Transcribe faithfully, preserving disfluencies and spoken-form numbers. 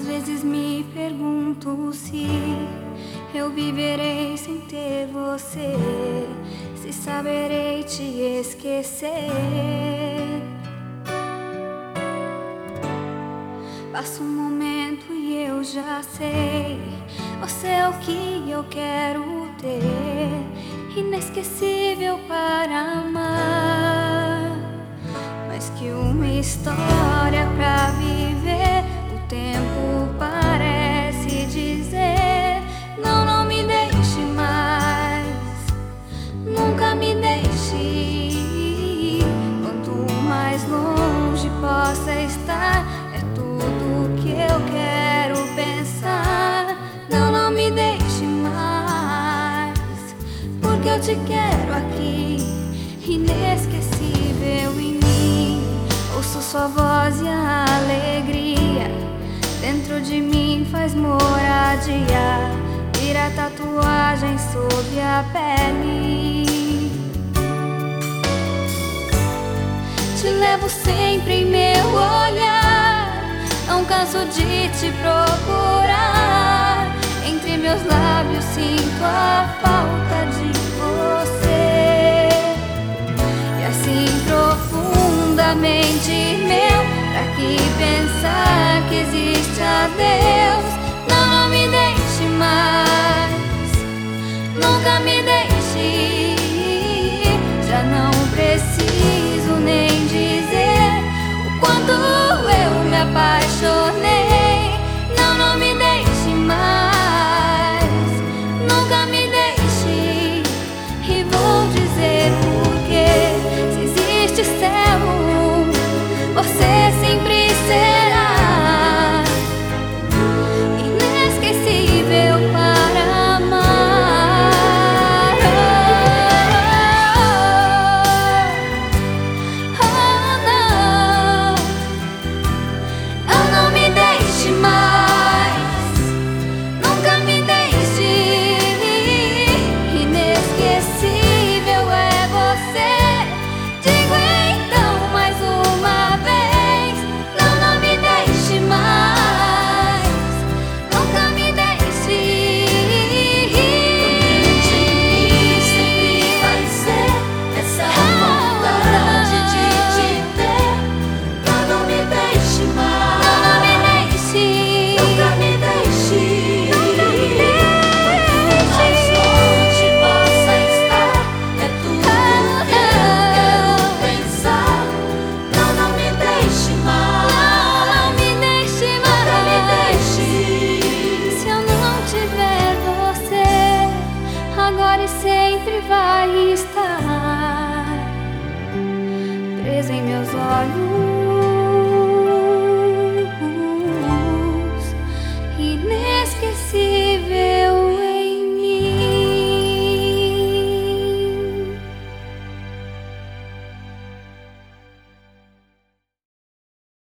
Às vezes me pergunto se eu viverei sem ter você, se saberei te esquecer. Passa um momento e eu já sei, você é o que eu quero ter, inesquecível para amar. Mais que uma história pra viver, o tempo parece dizer: não, não me deixe mais, nunca me deixe ir. Quanto mais longe possa estar, é tudo que eu quero pensar. Não, não me deixe mais, porque eu te quero aqui, inesquecível em mim. Ouço sua voz e a alegria dentro de mim faz moradia, vira tatuagem sob a pele. Te levo sempre em meu olhar, não canso de te procurar. Entre meus lábios sinto a falta de você, e assim profundamente meu, pra que pensar que existe a Deus? Não, não me deixe mais, nunca me deixe ir. Já não preciso nem dizer o quanto eu me apaixonei. Não, não me deixe mais, nunca me deixe ir. E vou dizer porque, se existe céu, você sempre será inesquecível para amar. Oh, oh, não, não, não me deixe mais, nunca me deixe ir. Inesquecível é você. Digo então mais uma vez: não, não me deixe mais, nunca me deixe ir. Dentro de mim sempre vai ser essa vontade de te ter. Não, não me deixe mais, não, não me deixe, nunca me deixe ir. Quanto mais longe possa estar, é tudo que eu quero pensar. Não, não me deixe mais, não, não me deixe mais, nunca me deixe ir. Se eu não tiver você, agora e sempre vai estar preso em meus olhos, inesquecível.